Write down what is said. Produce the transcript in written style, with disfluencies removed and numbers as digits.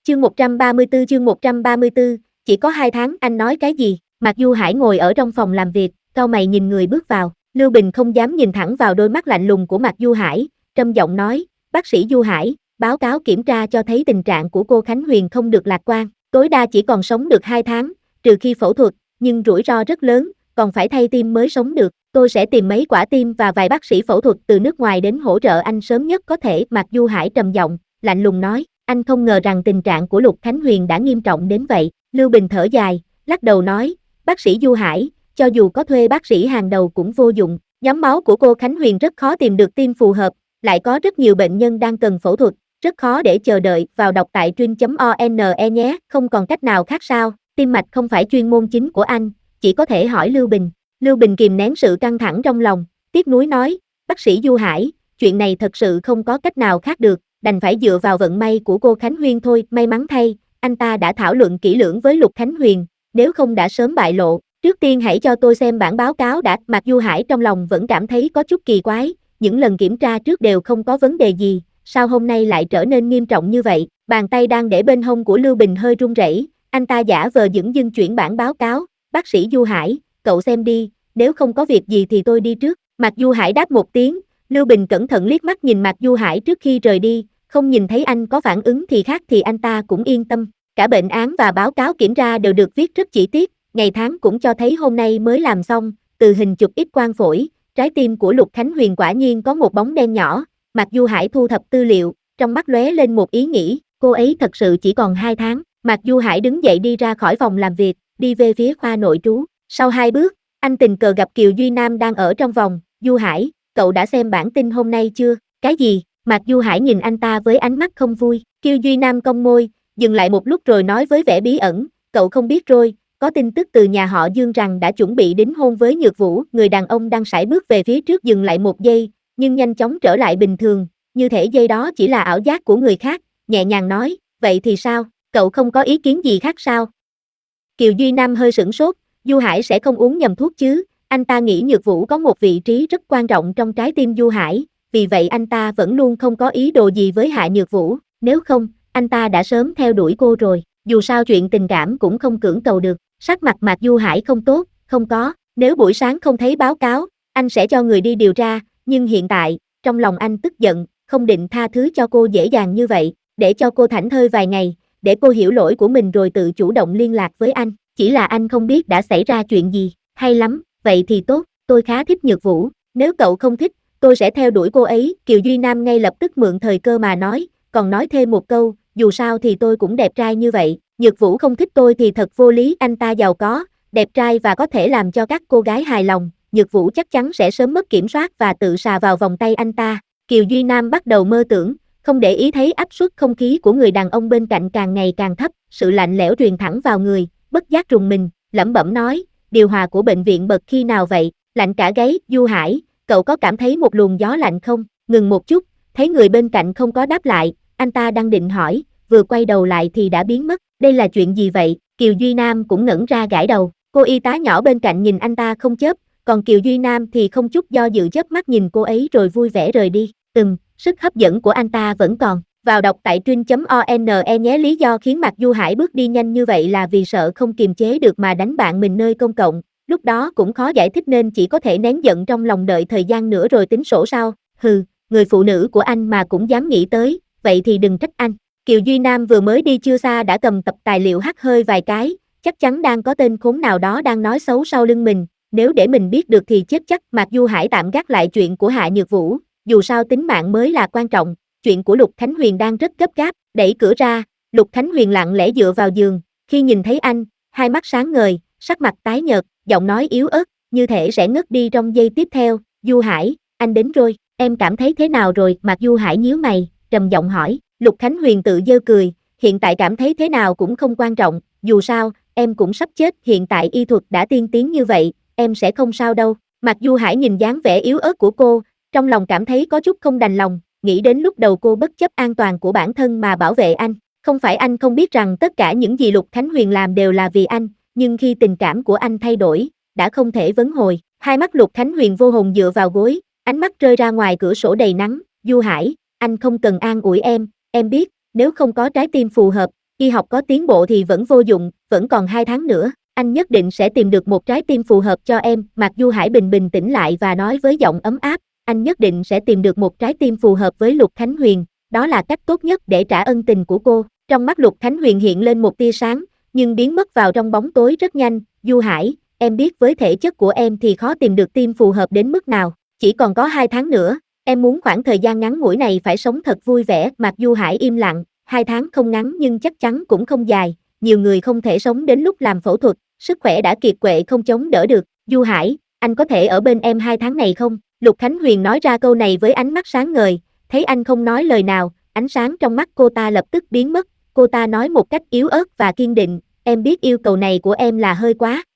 Chương 134 chỉ có 2 tháng, anh nói cái gì? Mạc Du Hải ngồi ở trong phòng làm việc, cau mày nhìn người bước vào. Lưu Bình không dám nhìn thẳng vào đôi mắt lạnh lùng của Mạc Du Hải, trầm giọng nói, bác sĩ Du Hải, báo cáo kiểm tra cho thấy tình trạng của cô Khánh Huyền không được lạc quan, tối đa chỉ còn sống được 2 tháng, trừ khi phẫu thuật, nhưng rủi ro rất lớn, còn phải thay tim mới sống được. Tôi sẽ tìm mấy quả tim và vài bác sĩ phẫu thuật từ nước ngoài đến hỗ trợ anh sớm nhất có thể. Mạc Du Hải trầm giọng, lạnh lùng nói, anh không ngờ rằng tình trạng của Lục Khánh Huyền đã nghiêm trọng đến vậy. Lưu Bình thở dài, lắc đầu nói, bác sĩ Du Hải, cho dù có thuê bác sĩ hàng đầu cũng vô dụng, nhóm máu của cô Khánh Huyền rất khó tìm được tim phù hợp, lại có rất nhiều bệnh nhân đang cần phẫu thuật, rất khó để chờ đợi. Vào đọc tại truyện.one nhé, không còn cách nào khác sao? Tim mạch không phải chuyên môn chính của anh, chỉ có thể hỏi Lưu Bình. Lưu Bình kìm nén sự căng thẳng trong lòng, tiếc nuối nói, bác sĩ Du Hải, chuyện này thật sự không có cách nào khác được, đành phải dựa vào vận may của cô Khánh Huyền thôi. May mắn thay, anh ta đã thảo luận kỹ lưỡng với Lục Khánh Huyền, nếu không đã sớm bại lộ. Trước tiên hãy cho tôi xem bản báo cáo đã. Mạc Du Hải trong lòng vẫn cảm thấy có chút kỳ quái, những lần kiểm tra trước đều không có vấn đề gì, sao hôm nay lại trở nên nghiêm trọng như vậy? Bàn tay đang để bên hông của Lưu Bình hơi run rẩy, anh ta giả vờ dửng dưng chuyển bản báo cáo, bác sĩ Du Hải, cậu xem đi, nếu không có việc gì thì tôi đi trước. Mạc Du Hải đáp một tiếng, Lưu Bình cẩn thận liếc mắt nhìn Mạc Du Hải trước khi rời đi, không nhìn thấy anh có phản ứng thì khác thì anh ta cũng yên tâm. Cả bệnh án và báo cáo kiểm tra đều được viết rất chi tiết, ngày tháng cũng cho thấy hôm nay mới làm xong, từ hình chụp X-quang phổi, trái tim của Lục Khánh Huyền quả nhiên có một bóng đen nhỏ. Mạc Du Hải thu thập tư liệu, trong mắt lóe lên một ý nghĩ, cô ấy thật sự chỉ còn 2 tháng. Mạc Du Hải đứng dậy đi ra khỏi phòng làm việc, đi về phía khoa nội trú. Sau 2 bước, anh tình cờ gặp Kiều Duy Nam đang ở trong vòng. Du Hải, cậu đã xem bản tin hôm nay chưa? Cái gì? Mạc Du Hải nhìn anh ta với ánh mắt không vui. Kiều Duy Nam cong môi, dừng lại một lúc rồi nói với vẻ bí ẩn, cậu không biết rồi, có tin tức từ nhà họ Dương rằng đã chuẩn bị đính hôn với Nhược Vũ. Người đàn ông đang sải bước về phía trước dừng lại một giây, nhưng nhanh chóng trở lại bình thường, như thể giây đó chỉ là ảo giác của người khác, nhẹ nhàng nói, vậy thì sao, cậu không có ý kiến gì khác sao? Kiều Duy Nam hơi sửng sốt, Du Hải sẽ không uống nhầm thuốc chứ? Anh ta nghĩ Nhược Vũ có một vị trí rất quan trọng trong trái tim Du Hải, vì vậy anh ta vẫn luôn không có ý đồ gì với Hạ Nhược Vũ, nếu không, anh ta đã sớm theo đuổi cô rồi, dù sao chuyện tình cảm cũng không cưỡng cầu được. Sắc mặt Mạc Du Hải không tốt, không có, nếu buổi sáng không thấy báo cáo, anh sẽ cho người đi điều tra, nhưng hiện tại, trong lòng anh tức giận, không định tha thứ cho cô dễ dàng như vậy, để cho cô thảnh thơi vài ngày, để cô hiểu lỗi của mình rồi tự chủ động liên lạc với anh, chỉ là anh không biết đã xảy ra chuyện gì. Hay lắm, vậy thì tốt, tôi khá thích Nhược Vũ, nếu cậu không thích, tôi sẽ theo đuổi cô ấy. Kiều Duy Nam ngay lập tức mượn thời cơ mà nói, còn nói thêm một câu, dù sao thì tôi cũng đẹp trai như vậy, Nhược Vũ không thích tôi thì thật vô lý. Anh ta giàu có, đẹp trai và có thể làm cho các cô gái hài lòng, Nhược Vũ chắc chắn sẽ sớm mất kiểm soát và tự xà vào vòng tay anh ta. Kiều Duy Nam bắt đầu mơ tưởng, không để ý thấy áp suất không khí của người đàn ông bên cạnh càng ngày càng thấp, sự lạnh lẽo truyền thẳng vào người, bất giác rùng mình, lẩm bẩm nói, điều hòa của bệnh viện bật khi nào vậy, lạnh cả gáy. Du Hải, cậu có cảm thấy một luồng gió lạnh không? Ngừng một chút, thấy người bên cạnh không có đáp lại, anh ta đang định hỏi, vừa quay đầu lại thì đã biến mất. Đây là chuyện gì vậy? Kiều Duy Nam cũng ngẩn ra gãi đầu, cô y tá nhỏ bên cạnh nhìn anh ta không chớp, còn Kiều Duy Nam thì không chút do dự chớp mắt nhìn cô ấy rồi vui vẻ rời đi. Sức hấp dẫn của anh ta vẫn còn. Vào đọc tại truyện.one nhé. Lý do khiến Mạc Du Hải bước đi nhanh như vậy là vì sợ không kiềm chế được mà đánh bạn mình nơi công cộng, lúc đó cũng khó giải thích nên chỉ có thể nén giận trong lòng đợi thời gian nữa rồi tính sổ sau. Hừ, người phụ nữ của anh mà cũng dám nghĩ tới, vậy thì đừng trách anh. Kiều Duy Nam vừa mới đi chưa xa đã cầm tập tài liệu hắt hơi vài cái, chắc chắn đang có tên khốn nào đó đang nói xấu sau lưng mình, nếu để mình biết được thì chết chắc. Mạc Du Hải tạm gác lại chuyện của Hạ Nhược Vũ, dù sao tính mạng mới là quan trọng, chuyện của Lục Khánh Huyền đang rất gấp gáp. Đẩy cửa ra, Lục Khánh Huyền lặng lẽ dựa vào giường, khi nhìn thấy anh, hai mắt sáng ngời, sắc mặt tái nhợt, giọng nói yếu ớt, như thể sẽ ngất đi trong giây tiếp theo. Du Hải, anh đến rồi, em cảm thấy thế nào rồi? Mạc Du Hải nhíu mày, trầm giọng hỏi. Lục Khánh Huyền tự giơ cười, hiện tại cảm thấy thế nào cũng không quan trọng, dù sao, em cũng sắp chết, hiện tại y thuật đã tiên tiến như vậy, em sẽ không sao đâu. Mạc Du Hải nhìn dáng vẻ yếu ớt của cô, trong lòng cảm thấy có chút không đành lòng, nghĩ đến lúc đầu cô bất chấp an toàn của bản thân mà bảo vệ anh, không phải anh không biết rằng tất cả những gì Lục Khánh Huyền làm đều là vì anh, nhưng khi tình cảm của anh thay đổi, đã không thể vấn hồi. Hai mắt Lục Khánh Huyền vô hồn dựa vào gối, ánh mắt rơi ra ngoài cửa sổ đầy nắng. Du Hải, anh không cần an ủi em biết, nếu không có trái tim phù hợp, y học có tiến bộ thì vẫn vô dụng, vẫn còn 2 tháng nữa, anh nhất định sẽ tìm được một trái tim phù hợp cho em. Mạc Du Hải bình tĩnh lại và nói với giọng ấm áp, anh nhất định sẽ tìm được một trái tim phù hợp với Lục Khánh Huyền, đó là cách tốt nhất để trả ân tình của cô. Trong mắt Lục Khánh Huyền hiện lên một tia sáng, nhưng biến mất vào trong bóng tối rất nhanh. Du Hải, em biết với thể chất của em thì khó tìm được tim phù hợp đến mức nào, chỉ còn có 2 tháng nữa, em muốn khoảng thời gian ngắn ngủi này phải sống thật vui vẻ. Mạc Du Hải im lặng, 2 tháng không ngắn nhưng chắc chắn cũng không dài, nhiều người không thể sống đến lúc làm phẫu thuật, sức khỏe đã kiệt quệ không chống đỡ được. Du Hải, anh có thể ở bên em 2 tháng này không? Lục Khánh Huyền nói ra câu này với ánh mắt sáng ngời, thấy anh không nói lời nào, ánh sáng trong mắt cô ta lập tức biến mất, cô ta nói một cách yếu ớt và kiên định, em biết yêu cầu này của em là hơi quá,